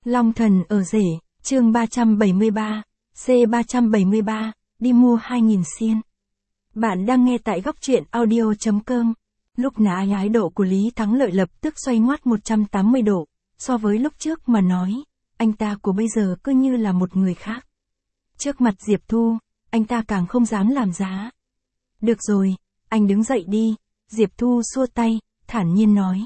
Long thần ở rể, chương 373, C373, đi mua 2.000 xiên. Bạn đang nghe tại góc truyện audio.com. Lúc nã ái độ của Lý Thắng Lợi lập tức xoay ngoắt 180 độ, so với lúc trước mà nói, anh ta của bây giờ cứ như là một người khác. Trước mặt Diệp Thu, anh ta càng không dám làm giá. Được rồi, anh đứng dậy đi, Diệp Thu xua tay, thản nhiên nói.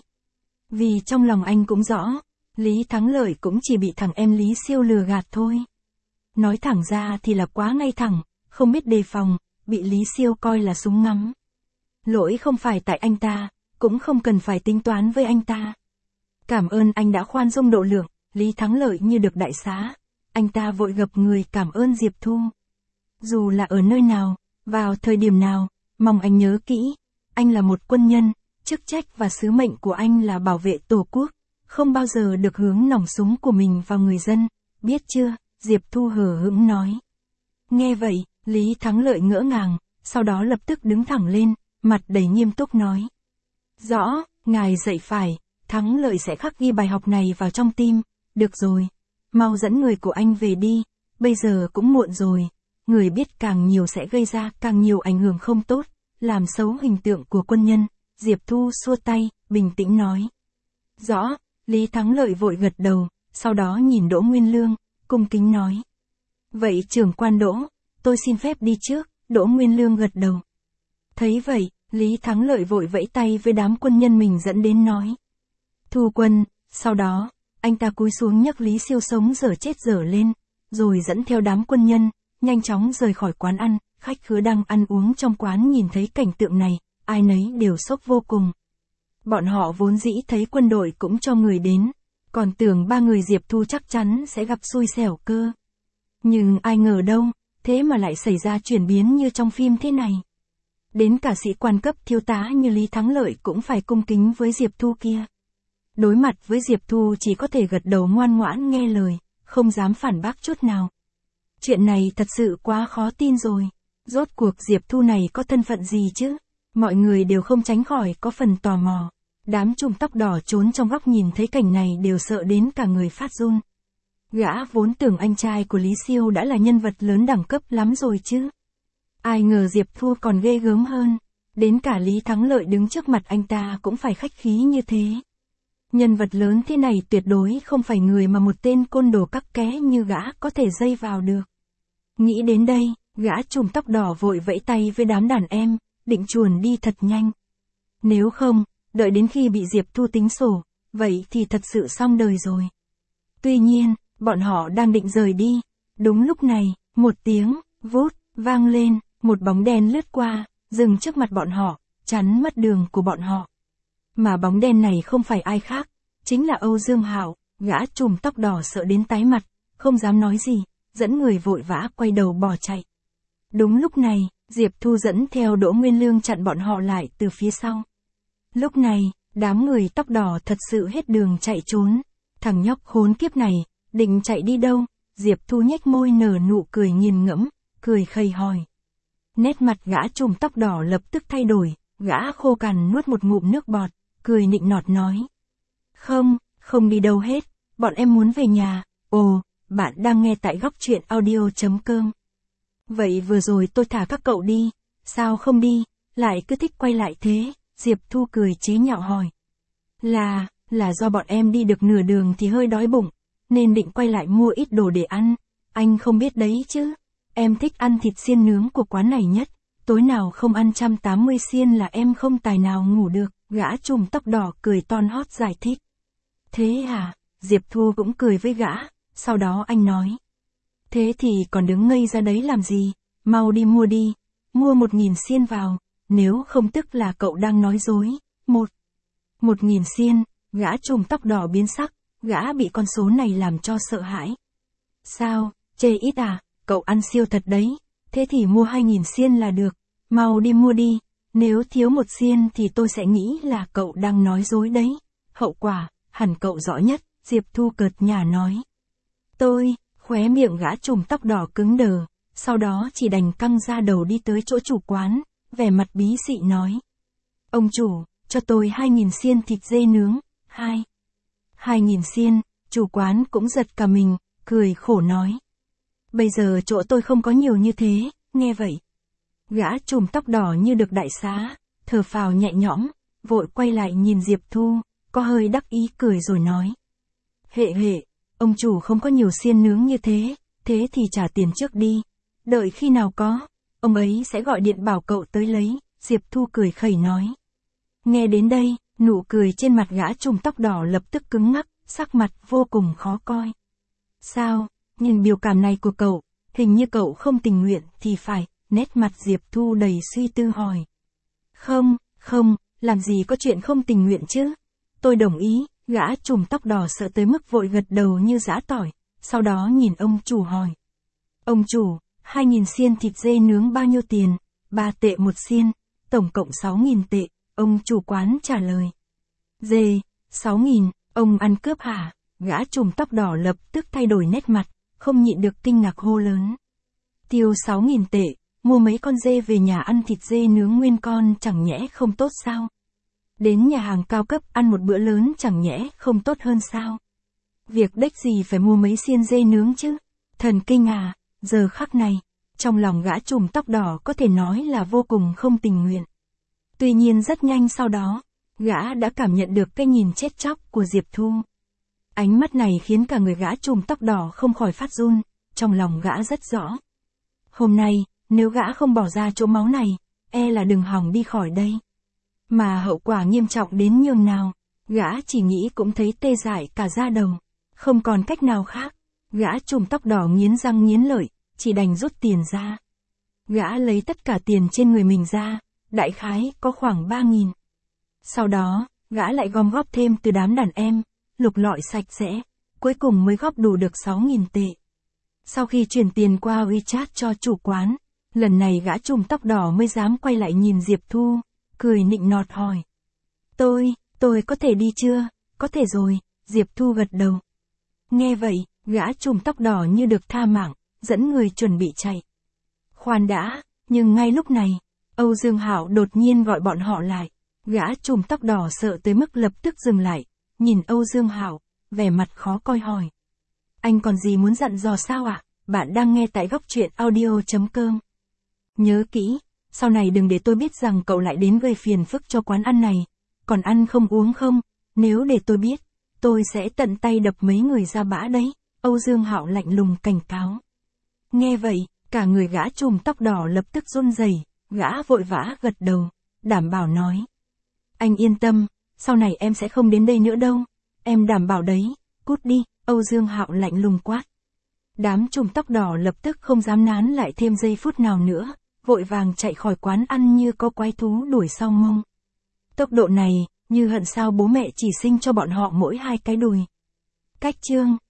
Vì trong lòng anh cũng rõ, Lý Thắng Lợi cũng chỉ bị thằng em Lý Siêu lừa gạt thôi. Nói thẳng ra thì là quá ngay thẳng, không biết đề phòng, bị Lý Siêu coi là súng ngắm. Lỗi không phải tại anh ta, cũng không cần phải tính toán với anh ta. Cảm ơn anh đã khoan dung độ lượng, Lý Thắng Lợi như được đại xá. Anh ta vội gập người cảm ơn Diệp Thu. Dù là ở nơi nào, vào thời điểm nào, mong anh nhớ kỹ, anh là một quân nhân, chức trách và sứ mệnh của anh là bảo vệ Tổ quốc, không bao giờ được hướng nòng súng của mình vào người dân, biết chưa? Diệp Thu hờ hững nói. Nghe vậy, Lý Thắng Lợi ngỡ ngàng, sau đó lập tức đứng thẳng lên, mặt đầy nghiêm túc nói. Rõ, ngài dạy phải, Thắng Lợi sẽ khắc ghi bài học này vào trong tim, được rồi, mau dẫn người của anh về đi, bây giờ cũng muộn rồi, người biết càng nhiều sẽ gây ra càng nhiều ảnh hưởng không tốt, làm xấu hình tượng của quân nhân. Diệp Thu xua tay, bình tĩnh nói. Rõ, Lý Thắng Lợi vội gật đầu, sau đó nhìn Đỗ Nguyên Lương, cung kính nói. Vậy trưởng quan Đỗ, tôi xin phép đi trước, Đỗ Nguyên Lương gật đầu. Thấy vậy, Lý Thắng Lợi vội vẫy tay với đám quân nhân mình dẫn đến nói. Thu quân, sau đó, anh ta cúi xuống nhấc Lý Siêu sống dở chết dở lên, rồi dẫn theo đám quân nhân, nhanh chóng rời khỏi quán ăn. Khách khứa đang ăn uống trong quán nhìn thấy cảnh tượng này, ai nấy đều sốc vô cùng. Bọn họ vốn dĩ thấy quân đội cũng cho người đến, còn tưởng ba người Diệp Thu chắc chắn sẽ gặp xui xẻo cơ. Nhưng ai ngờ đâu, thế mà lại xảy ra chuyển biến như trong phim thế này. Đến cả sĩ quan cấp thiếu tá như Lý Thắng Lợi cũng phải cung kính với Diệp Thu kia. Đối mặt với Diệp Thu chỉ có thể gật đầu ngoan ngoãn nghe lời, không dám phản bác chút nào. Chuyện này thật sự quá khó tin rồi. Rốt cuộc Diệp Thu này có thân phận gì chứ? Mọi người đều không tránh khỏi có phần tò mò. Đám trùm tóc đỏ trốn trong góc nhìn thấy cảnh này đều sợ đến cả người phát run. Gã vốn tưởng anh trai của Lý Siêu đã là nhân vật lớn đẳng cấp lắm rồi chứ. Ai ngờ Diệp Thu còn ghê gớm hơn. Đến cả Lý Thắng Lợi đứng trước mặt anh ta cũng phải khách khí như thế. Nhân vật lớn thế này tuyệt đối không phải người mà một tên côn đồ cắc ké như gã có thể dây vào được. Nghĩ đến đây, gã trùm tóc đỏ vội vẫy tay với đám đàn em, định chuồn đi thật nhanh. Nếu không, đợi đến khi bị Diệp Thu tính sổ, vậy thì thật sự xong đời rồi. Tuy nhiên, bọn họ đang định rời đi. Đúng lúc này, một tiếng, vút, vang lên, một bóng đen lướt qua, dừng trước mặt bọn họ, chắn mất đường của bọn họ. Mà bóng đen này không phải ai khác, chính là Âu Dương Hạo, gã trùm tóc đỏ sợ đến tái mặt, không dám nói gì, dẫn người vội vã quay đầu bỏ chạy. Đúng lúc này, Diệp Thu dẫn theo Đỗ Nguyên Lương chặn bọn họ lại từ phía sau. Lúc này, đám người tóc đỏ thật sự hết đường chạy trốn. Thằng nhóc khốn kiếp này, định chạy đi đâu? Diệp Thu nhếch môi nở nụ cười nghiền ngẫm, cười khây hỏi. Nét mặt gã trùm tóc đỏ lập tức thay đổi, gã khô cằn nuốt một ngụm nước bọt, cười nịnh nọt nói. Không đi đâu hết, bọn em muốn về nhà. Ồ, bạn đang nghe tại góc truyện audio.com. Vậy vừa rồi tôi thả các cậu đi, sao không đi, lại cứ thích quay lại thế? Diệp Thu cười chế nhạo hỏi. Là do bọn em đi được nửa đường thì hơi đói bụng, nên định quay lại mua ít đồ để ăn. Anh không biết đấy chứ, em thích ăn thịt xiên nướng của quán này nhất, tối nào không ăn 180 xiên là em không tài nào ngủ được. Gã trùm tóc đỏ cười ton hót giải thích. Thế à? Diệp Thu cũng cười với gã, sau đó anh nói. Thế thì còn đứng ngây ra đấy làm gì, mau đi mua đi, mua 1.000 xiên vào, nếu không tức là cậu đang nói dối. 1.000 xiên, gã trùm tóc đỏ biến sắc, gã bị con số này làm cho sợ hãi. Sao, chê ít à, cậu ăn siêu thật đấy, thế thì mua 2.000 xiên là được, mau đi mua đi, nếu thiếu một xiên thì tôi sẽ nghĩ là cậu đang nói dối đấy, hậu quả, hẳn cậu rõ nhất, Diệp Thu cợt nhả nói. Khóe miệng gã trùm tóc đỏ cứng đờ, sau đó chỉ đành căng ra đầu đi tới chỗ chủ quán, vẻ mặt bí xị nói. Ông chủ, cho tôi 2.000 xiên thịt dê nướng, 2.000 xiên, Chủ quán cũng giật cả mình, cười khổ nói. Bây giờ chỗ tôi không có nhiều như thế, nghe vậy. Gã trùm tóc đỏ như được đại xá, thở phào nhẹ nhõm, vội quay lại nhìn Diệp Thu, có hơi đắc ý cười rồi nói. Hệ hệ, ông chủ không có nhiều xiên nướng như thế thì trả tiền trước đi. Đợi khi nào có, ông ấy sẽ gọi điện bảo cậu tới lấy, Diệp Thu cười khẩy nói. Nghe đến đây, nụ cười trên mặt gã trùm tóc đỏ lập tức cứng ngắc, sắc mặt vô cùng khó coi. Sao, nhìn biểu cảm này của cậu, hình như cậu không tình nguyện thì phải, nét mặt Diệp Thu đầy suy tư hỏi. Không, làm gì có chuyện không tình nguyện chứ. Tôi đồng ý, gã trùm tóc đỏ sợ tới mức vội gật đầu như giã tỏi, sau đó nhìn ông chủ hỏi. Ông chủ, 2.000 xiên thịt dê nướng bao nhiêu tiền? 3 tệ một xiên, tổng cộng 6.000 tệ, ông chủ quán trả lời. Dê, 6.000, ông ăn cướp hả? Gã trùm tóc đỏ lập tức thay đổi nét mặt, không nhịn được kinh ngạc hô lớn. Tiêu 6.000 tệ, mua mấy con dê về nhà ăn thịt dê nướng nguyên con chẳng nhẽ không tốt sao? Đến nhà hàng cao cấp ăn một bữa lớn chẳng nhẽ không tốt hơn sao? Việc đếch gì phải mua mấy xiên dê nướng chứ? Thần kinh à, giờ khắc này, trong lòng gã trùm tóc đỏ có thể nói là vô cùng không tình nguyện. Tuy nhiên rất nhanh sau đó, gã đã cảm nhận được cái nhìn chết chóc của Diệp Thu. Ánh mắt này khiến cả người gã trùm tóc đỏ không khỏi phát run, trong lòng gã rất rõ. Hôm nay, nếu gã không bỏ ra chỗ máu này, e là đừng hòng đi khỏi đây. Mà hậu quả nghiêm trọng đến nhường nào, gã chỉ nghĩ cũng thấy tê dại cả da đầu. Không còn cách nào khác, gã trùm tóc đỏ nghiến răng nghiến lợi, chỉ đành rút tiền ra. Gã lấy tất cả tiền trên người mình ra, đại khái có khoảng 3.000. Sau đó, gã lại gom góp thêm từ đám đàn em, lục lọi sạch sẽ, cuối cùng mới góp đủ được 6.000 tệ. Sau khi chuyển tiền qua WeChat cho chủ quán, lần này gã trùm tóc đỏ mới dám quay lại nhìn Diệp Thu, cười nịnh nọt hỏi. Tôi có thể đi chưa? Có thể rồi, Diệp Thu gật đầu. Nghe vậy, gã trùm tóc đỏ như được tha mạng, dẫn người chuẩn bị chạy. Khoan đã, nhưng ngay lúc này, Âu Dương Hạo đột nhiên gọi bọn họ lại. Gã trùm tóc đỏ sợ tới mức lập tức dừng lại, nhìn Âu Dương Hạo, vẻ mặt khó coi hỏi. Anh còn gì muốn dặn dò sao ạ? Bạn đang nghe tại góc truyện audio.com. Nhớ kỹ, sau này đừng để tôi biết rằng cậu lại đến gây phiền phức cho quán ăn này. Còn ăn không uống không? Nếu để tôi biết, tôi sẽ tận tay đập mấy người ra bã đấy. Âu Dương Hạo lạnh lùng cảnh cáo. Nghe vậy, cả người gã trùm tóc đỏ lập tức run rẩy, gã vội vã gật đầu, đảm bảo nói. Anh yên tâm, sau này em sẽ không đến đây nữa đâu. Em đảm bảo đấy, cút đi, Âu Dương Hạo lạnh lùng quát. Đám trùm tóc đỏ lập tức không dám nán lại thêm giây phút nào nữa, vội vàng chạy khỏi quán ăn như có quái thú đuổi sau mông. Tốc độ này, như hận sao bố mẹ chỉ sinh cho bọn họ mỗi 2 cái đùi. Cách chương